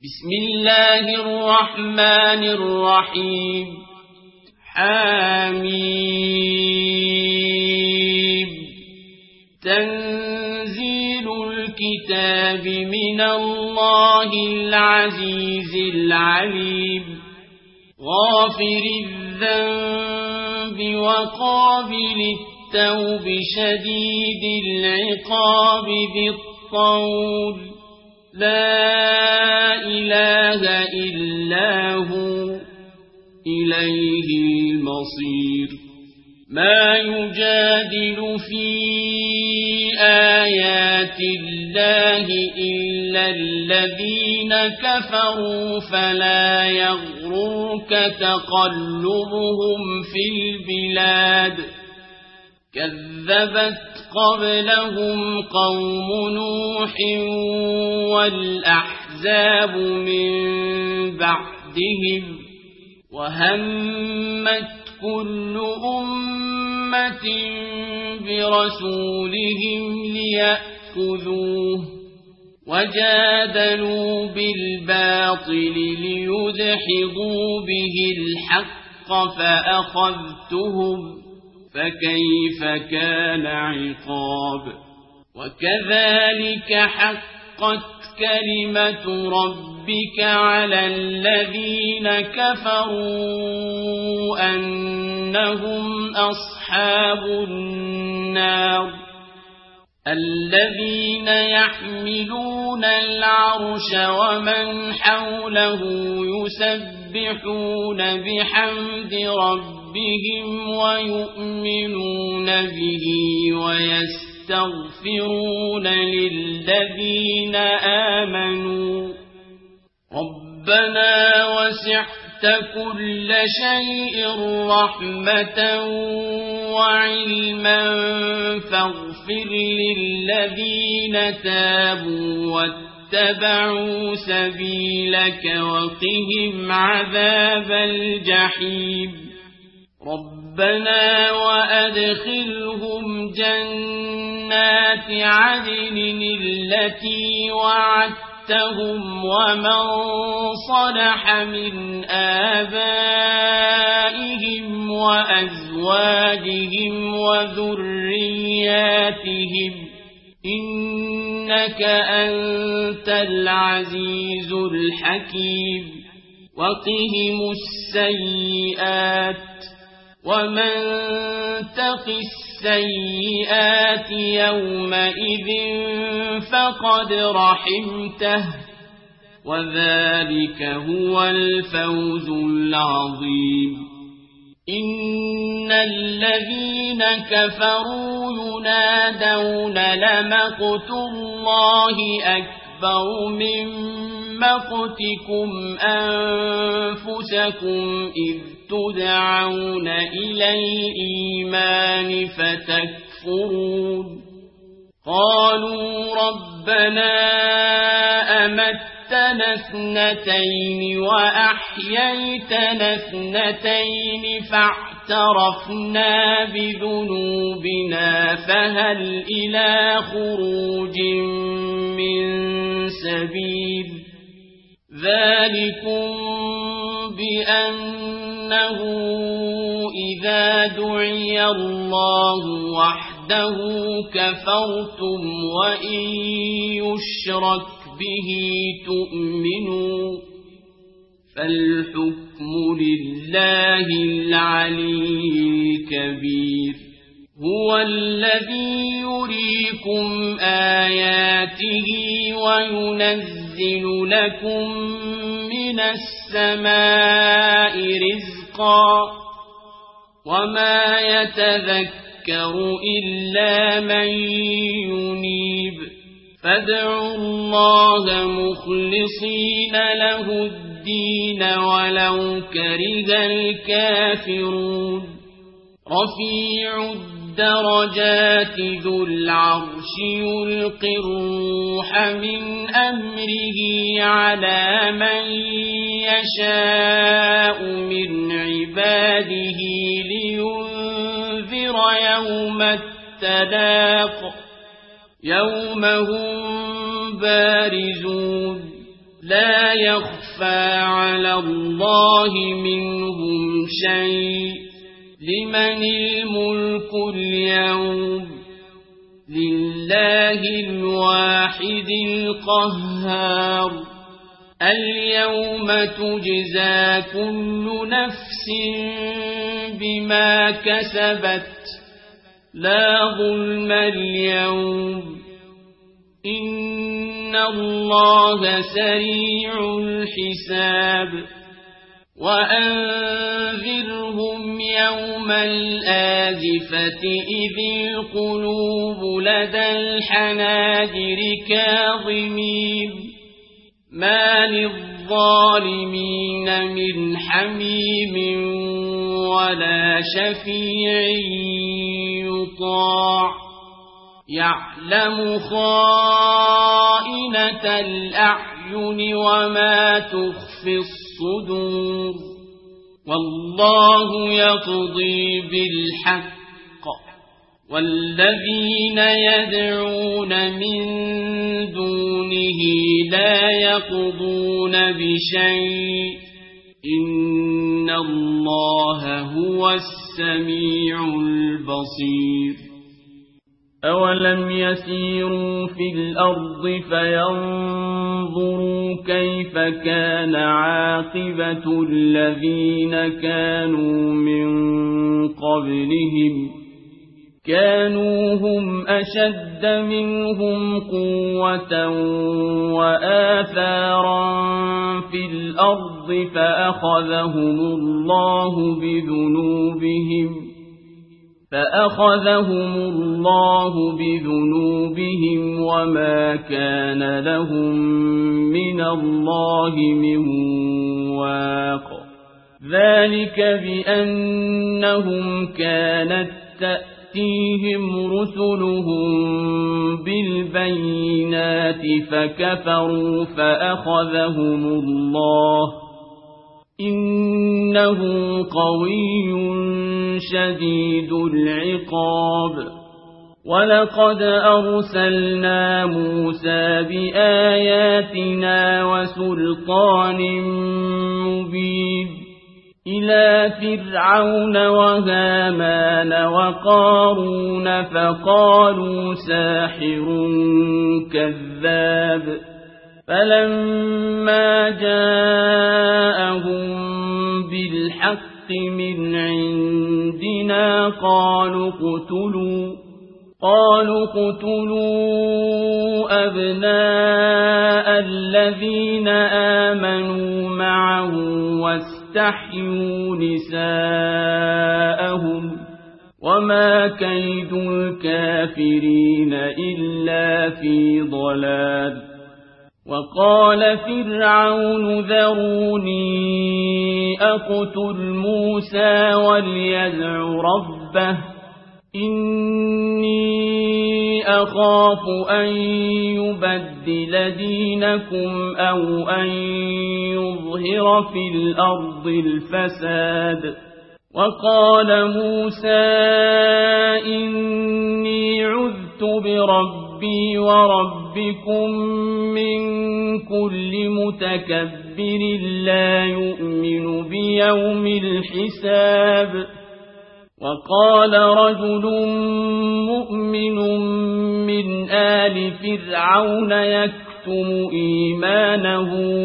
بسم الله الرحمن الرحيم حميم تنزيل الكتاب من الله العزيز العليم غافر الذنب وقابل التوب شديد العقاب ذي الطول لا إله إلا هو إليه المصير ما يجادل في آيات الله إلا الذين كفروا فلا يغرك تقلبهم في البلاد كذبت قبلهم قوم نوح والأحزاب من بعدهم وهمت كل أمة برسولهم ليأخذوه وجادلوا بالباطل ليدحضوا به الحق فأخذتهم فكيف كان عقاب وكذلك حقت كلمة ربك على الذين كفروا أنهم أصحاب النار الذين يحملون العرش ومن حوله يسبحون بحمد ربهم ويؤمنون به ويستغفرون للذين آمنوا ربنا وسعت كل شيء رحمة وعلما فاغفر للذين تابوا واتبعوا سبيلك وقهم عذاب الجحيم ربنا وأدخلهم جنات عدن التي وعدتهم ومن صلح من آبائهم وأزواجهم وذرياتهم إنك أنت العزيز الحكيم وقهم السيئات ومن تق السيئات يومئذ فقد رحمته وذلك هو الفوز العظيم إن الذين كفروا ينادون لمقت الله أكبر من مقتكم أنفسكم إذ تدعون إلى الإيمان فتكفرون قالوا ربنا أمتنا اثنتين وأحييتنا اثنتين فاعترفنا بذنوبنا فهل إلى خروج من سبيل ذلكم بأنه إذا دعي الله وحده كفرتم وإن يشرك به تؤمنوا فالحكم لله العلي الكبير هو الذي يريكم آياته وينزل لكم من السماء رزقا وما يتذكر إلا من ينيب فادعوا الله مخلصين له الدين ولو كره الكافرون رفيع الدرجات ذو العرش يلقي الروح من أمره على من يشاء من عباده لينذر يوم التلاق يوم هم بارزون لا يخفى على الله منهم شيء لمن الملك اليوم لله الواحد القهار اليوم تجزى كل نفس بما كسبت لا ظلم اليوم إن الله سريع الحساب وأنذرهم يوم الآزفة إذ القلوب لدى الحناجر كاظمين ما للظالمين من حميم ولا شفيع يطاع يعلم خائنة الأعين وما تخفي الصدور والله يقضي بالحق والذين يدعون من دونه لا يقضون بشيء إن الله هو السميع البصير أولم يسيروا في الأرض فينظروا كيف كان عاقبة الذين كانوا من قبلهم كانوا هم أشد منهم قوة وآثارا في الأرض فأخذهم الله بذنوبهم وما كان لهم من الله من واق ذلك بأنهم كانت تأتيهم رسلهم بالبينات فكفروا فأخذهم الله إنه قوي شديد العقاب ولقد أرسلنا موسى بآياتنا وسلطان مبين إلى فرعون وهامان وقارون فقالوا ساحر كذاب فلما جاءهم بالحق من عندنا قالوا اقتلوا أبناء الذين آمنوا معه واستحيوا نساءهم وما كيد الكافرين إلا في ضلال وقال فرعون ذروني أقتل موسى وليدع ربه إني أخاف أن يبدل دينكم أو أن يظهر في الأرض الفساد وقال موسى إني عذت بربي وربكم من كل متكبر لا يؤمن بيوم الحساب وقال رجل مؤمن من آل فرعون يكتم إيمانه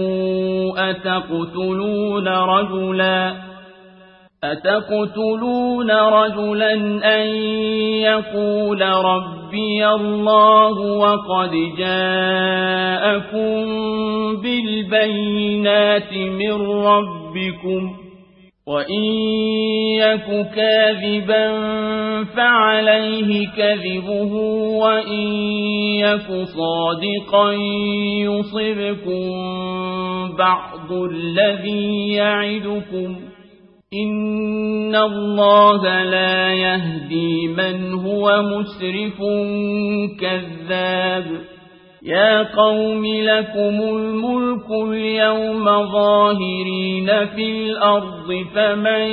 أتقتلون رجلا أن يقول ربي الله وقد جاءكم بالبينات من ربكم وإن يك كاذبا فعليه كذبه وإن يك صادقا يصبكم بعض الذي يعدكم إن الله لا يهدي من هو مسرف كذاب يا قوم لكم الملك اليوم ظاهرين في الأرض فمن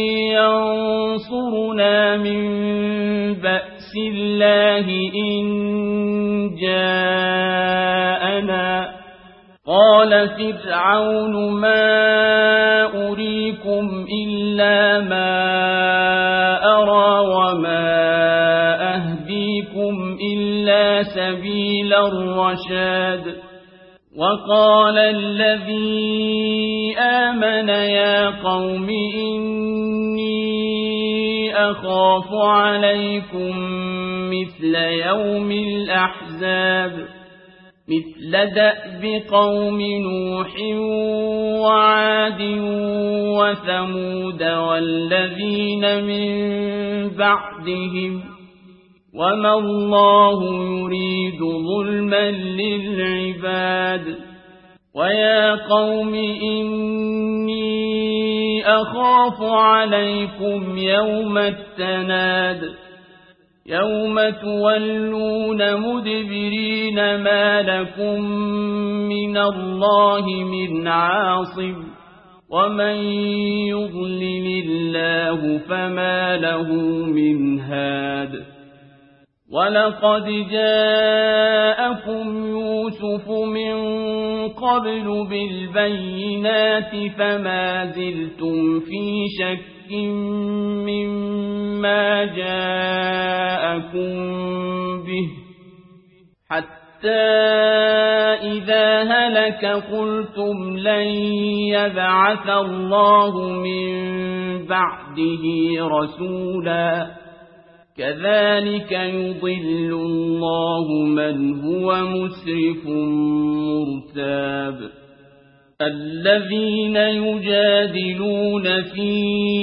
ينصرنا من بأس الله إن جاءنا قال فرعون ما أريكم إلا ما أرى وما أهديكم إلا سبيل الرشاد وقال الذي آمن يا قوم إني أخاف عليكم مثل يوم الأحزاب مثل دأب قوم نوح وعاد وثمود والذين من بعدهم وما الله يريد ظلما للعباد ويا قوم إني أخاف عليكم يوم التناد يوم تولون مدبرين ما لكم من الله من عاصم ومن يضلل الله فما له من هاد ولقد جاءكم يوسف من قبل بالبينات فما زلتم في شك مما جاءكم به حتى إذا هلك قلتم لن يبعث الله من بعده رسولا كذلك يضل الله من هو مسرف مرتاب الذين يجادلون في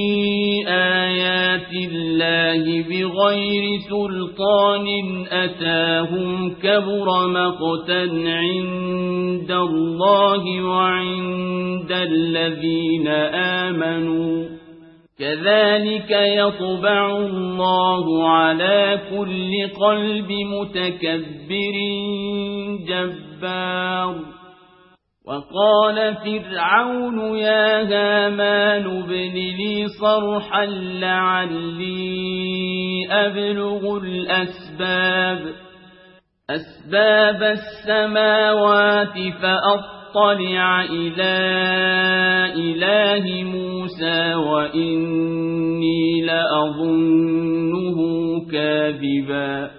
آيات الله بغير سلطان أتاهم كبر مقتا عند الله وعند الذين آمنوا كذلك يطبع الله على كل قلب متكبر جبار وقال فرعون يا هامان ابن لي صرحا لعلي أبلغ أسباب السماوات فأطلع إلى إله موسى وإني لأظنه كاذبا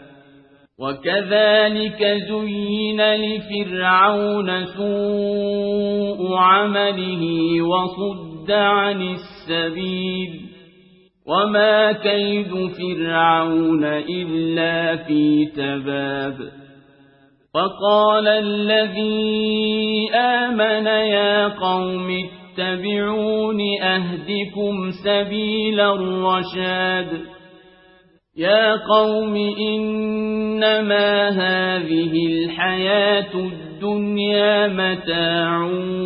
وكذلك زين لفرعون سوء عمله وصد عن السبيل وما كيد فرعون إلا في تباب وقال الذي آمن يا قوم اتبعون أهدكم سبيل الرشاد يا قوم إنما هذه الحياة الدنيا متاع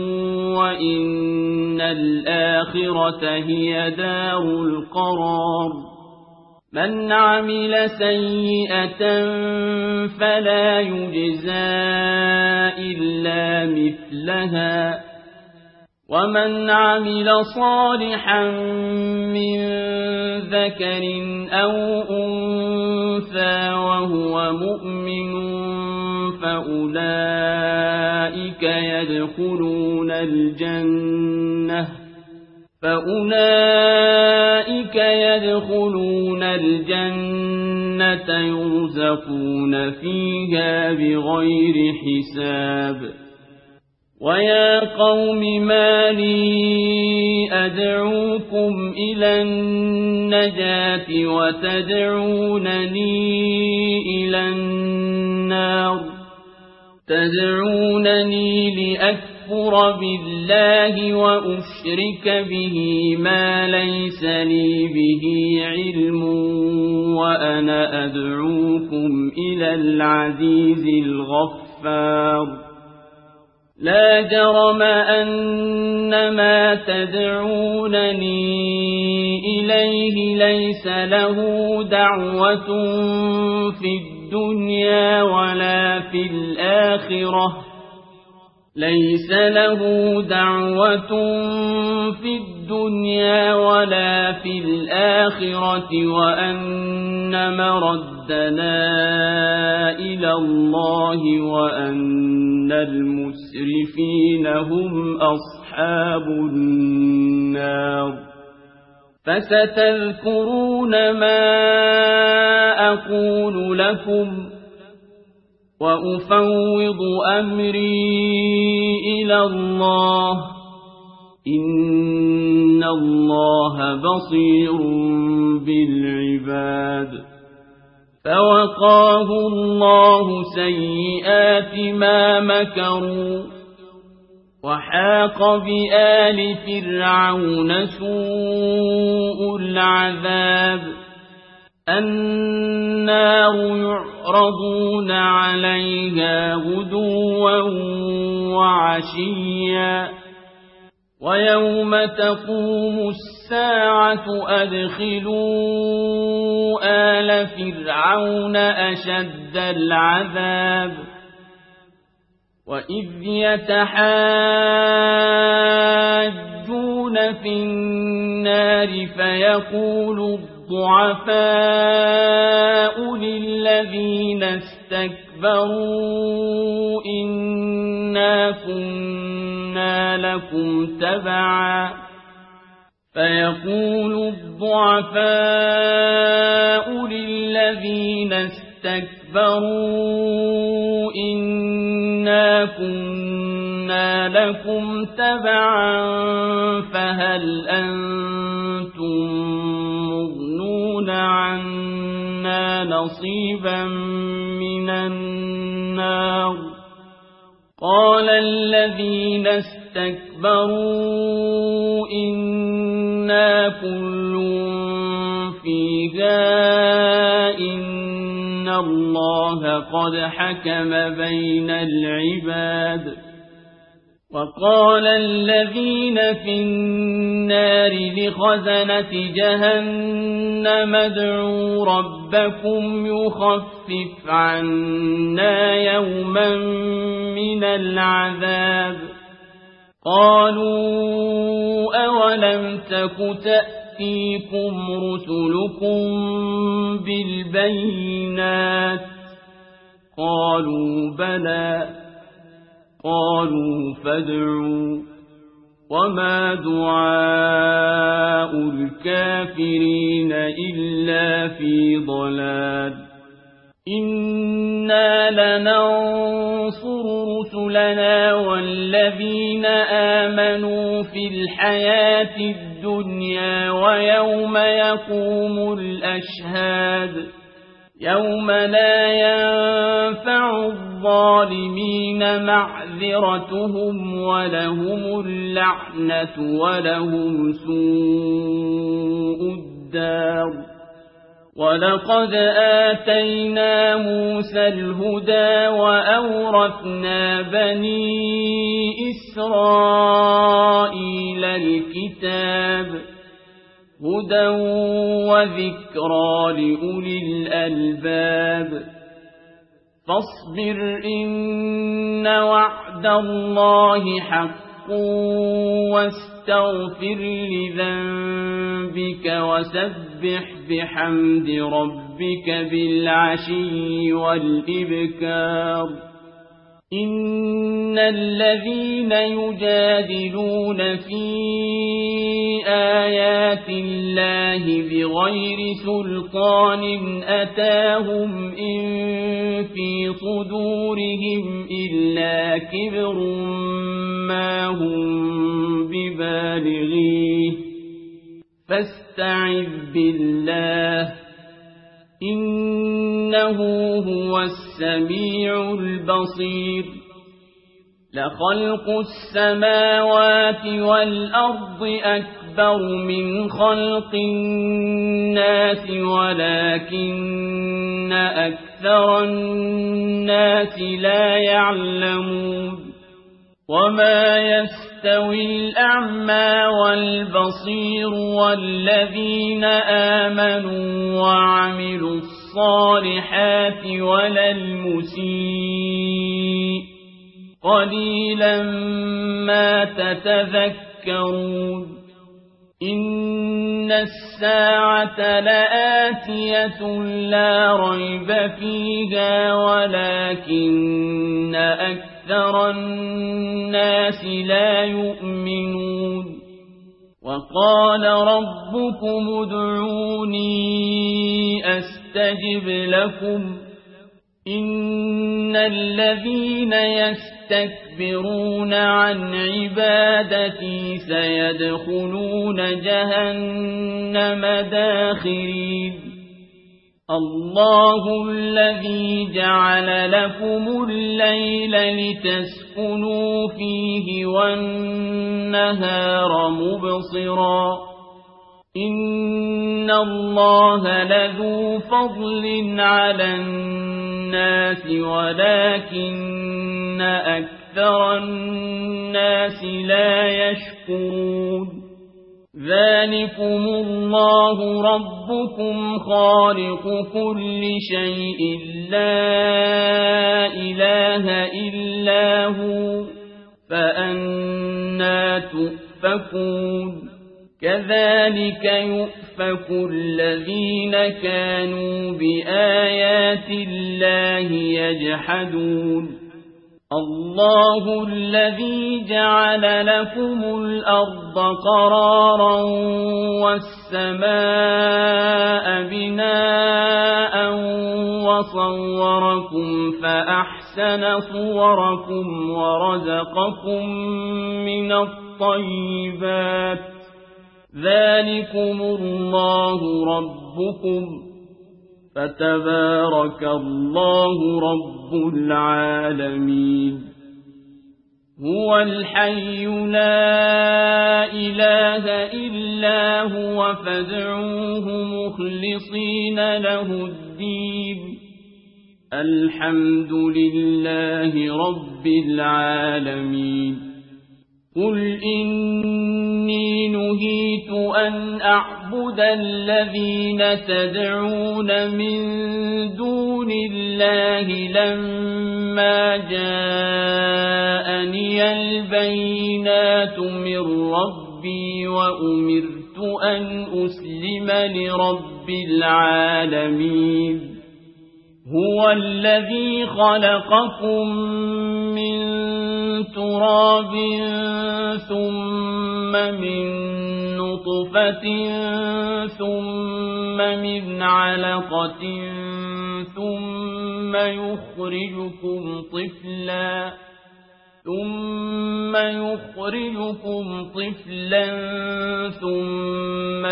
وإن الآخرة هي دار القرار من عمل سيئة فلا يجزى إلا مثلها ومن عمل صالحا من ذكر أو أنثى وهو مؤمن فأولئك يدخلون الجنة يرزقون فيها بغير حساب ويا قوم ما لي أدعوكم إلى النجاة وتدعونني إلى النار تدعونني لأكفر بالله وأشرك به ما ليس لي به علم وأنا أدعوكم إلى العزيز الغفار لا جرم أن ما تدعونني إليه ليس له دعوة في الدنيا ولا في الآخرة ليس له دعوة في الدنيا ولا في الآخرة وأن مردنا إلى الله وأن المسرفين هم أصحاب النار فستذكرون ما أقول لكم وأفوض أمري إلى الله إن الله بصير بالعباد فوقاه الله سيئات ما مكروا وحاق بآل فرعون سوء العذاب النار يعرضون عليها غدوا وعشيا ويوم تقوم الساعة أدخلوا آل فرعون أشد العذاب وإذ يتحاجون في النار فيقول الضعفاء للذين استكبروا إنا كنا لكم تبعا فيقول الضعفاء للذين استكبروا إنا كنا لكم تبعا فهل أنتم مغنون عنا نصيبا من النار قال الذين استكبروا إنا كل فيها إن الله قد حكم بين العباد وقال الذين في النار لخزنة جهنم ادعوا ربكم يخفف عنا يوما من العذاب قالوا أولم تك تأتيكم رسلكم بالبينات قالوا بلى قالوا فادعوا وما دعاء الكافرين إلا في ضلال إنا لننصر رسلنا والذين آمنوا في الحياة الدنيا ويوم يقوم الأشهاد يوم لا ينفع الظالمين معذرتهم ولهم اللعنة ولهم سوء الدار ولقد آتينا موسى الهدى وأورثنا بني إسرائيل الكتاب هدى وذكرى لأولي الألباب فاصبر إن وعد الله حق واستغفر لذنبك وسبح بحمد ربك بالعشي والإبكار إن الذين يجادلون في آيات الله بغير سلطان أتاهم إن في صدورهم إلا كبر ما هم ببالغيه فاستعذ بالله إنه هو السميع البصير لخلق السماوات والأرض أكبر من خلق الناس ولكن أكثر الناس لا يعلمون وما يستوي الأعمى والبصير والذين آمنوا وعملوا الصالحات ولا المسيء قليلا ما تتذكرون إن الساعة لآتية لا ريب فيها ولكن أكثر الناس لا يؤمنون وقال ربكم ادعوني أستجب لكم إن الذين يستكبرون عن عبادتي سيدخلون جهنم داخرين الله الذي جعل لكم الليل لتسكنوا فيه والنهار مبصرا إن الله لذو فضل على الناس ولكن أكثر الناس لا يشكرون ذلكم الله ربكم خالق كل شيء لا إله إلا هو فأنى تؤفكون كذلك يؤفك الذين كانوا بآيات الله يجحدون الله الذي جعل لكم الأرض قرارا والسماء بناء وصوركم فأحسن صوركم ورزقكم من الطيبات ذلكم الله ربكم فتبارك الله رب العالمين هو الحي لا إله إلا هو فادعوه مخلصين له الدين الحمد لله رب العالمين قل إني نهيت أن أعبد الذين تدعون من دون الله لما جاءني البينات من ربي وأمرت أن أسلم لرب العالمين هو الذي خلقكم من تراب ثم من نطفة ثم من علقة ثم يخرجكم طفلا ثم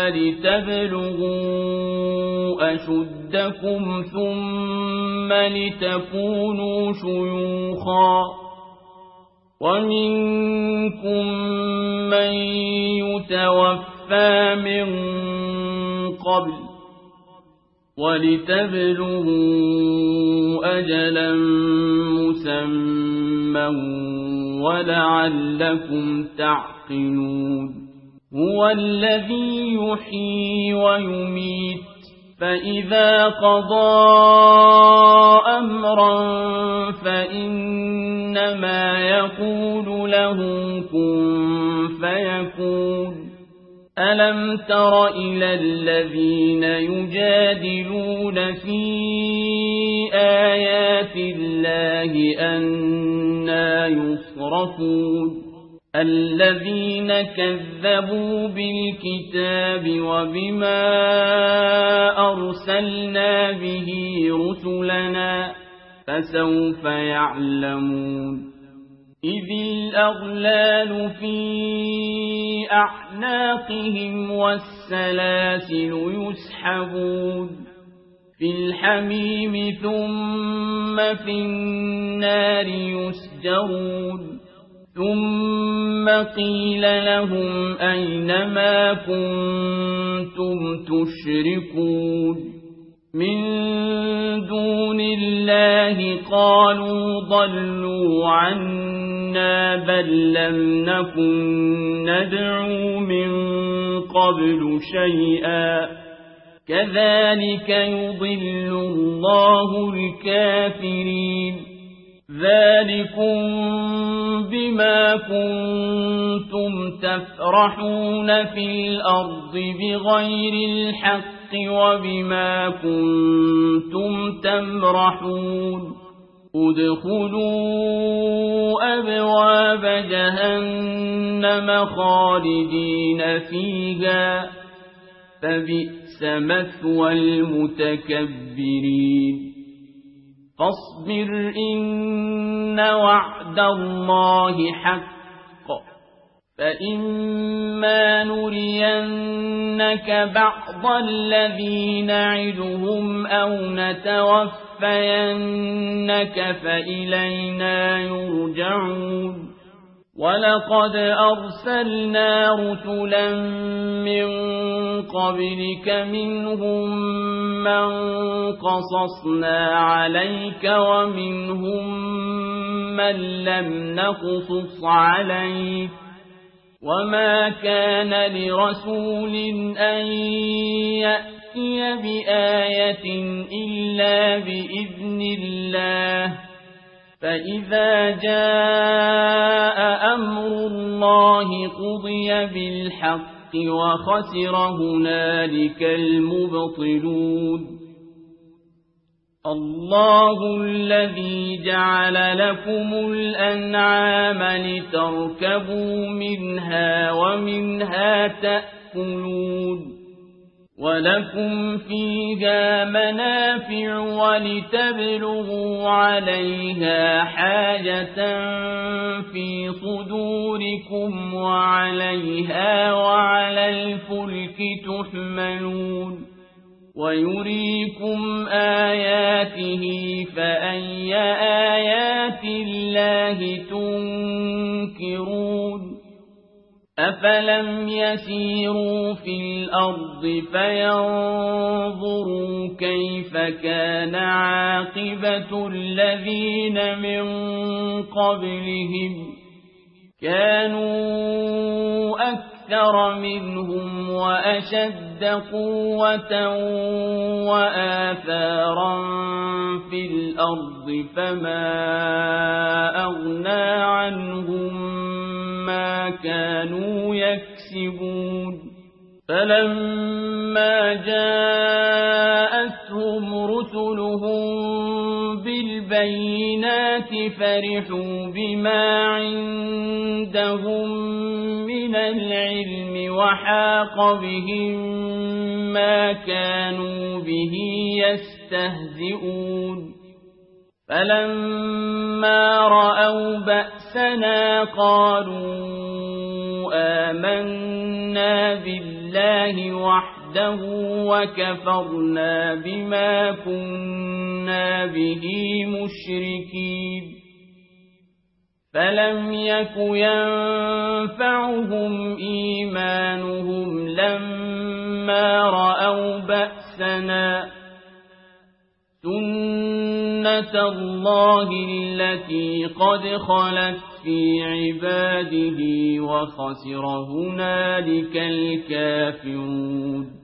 لتبلغوا أشدكم ثم لتكونوا شيوخا ومنكم من يتوفى من قبل ولتبلغوا أجلا مسمى ولعلكم تعقلون هو الذي يحيي ويميت فإذا قضى أمرا فإنما يقول له كن فيكون ألم تر إلى الذين يجادلون في آيات الله أنى يصرفون الذين كذبوا بالكتاب وبما أرسلنا به رسلنا فسوف يعلمون إذ الأغلال في أعناقهم والسلاسل يسحبون في الحميم ثم في النار يسجرون ثم قيل لهم أين ما كنتم تشركون من دون الله قالوا ضلوا عنا بل لم نكن ندعو من قبل شيئا كذلك يضل الله الكافرين ذلكم بما كنتم تفرحون في الأرض بغير الحق وبما كنتم تمرحون ادخلوا أبواب جهنم خالدين فيها فبئس مثوى المتكبرين فاصبر إن وعد الله حق فإما نرينك بعض الذي نعدهم أو نتوفينك فإلينا يرجعون ولقد أرسلنا رسلا من قبلك منهم من قصصنا عليك ومنهم من لم نقصص عليك وما كان لرسول أن يأتي بآية إلا بإذن الله فإذا جاء أمر الله قضي بالحق وخسر هنالك المبطلون الله الذي جعل لكم الأنعام لتركبوا منها ومنها تأكلون ولكم فيها منافع ولتبلغوا عليها حاجة في صدوركم وعليها وعلى الفلك تحملون ويريكم آياته فأي آيات الله تنكرون أفلم يسيروا في الأرض فينظروا كيف كان عاقبة الذين من قبلهم كانوا أكثر منهم وأشد قوة وآثارا في الأرض فما أغنى عنهم ما كانوا يكسبون فلما جاءتهم رسلهم بالبينات فرحوا بما عندهم من العلم وحاق بهم ما كانوا به يستهزئون فلما رأوا بأسنا قالوا آمنا بالله وحده وكفرنا بما كنا به مشركين فلم يك ينفعهم إيمانهم لما رأوا بأسنا سنة الله التي قد خلت في عباده وخسر هنالك الكافرون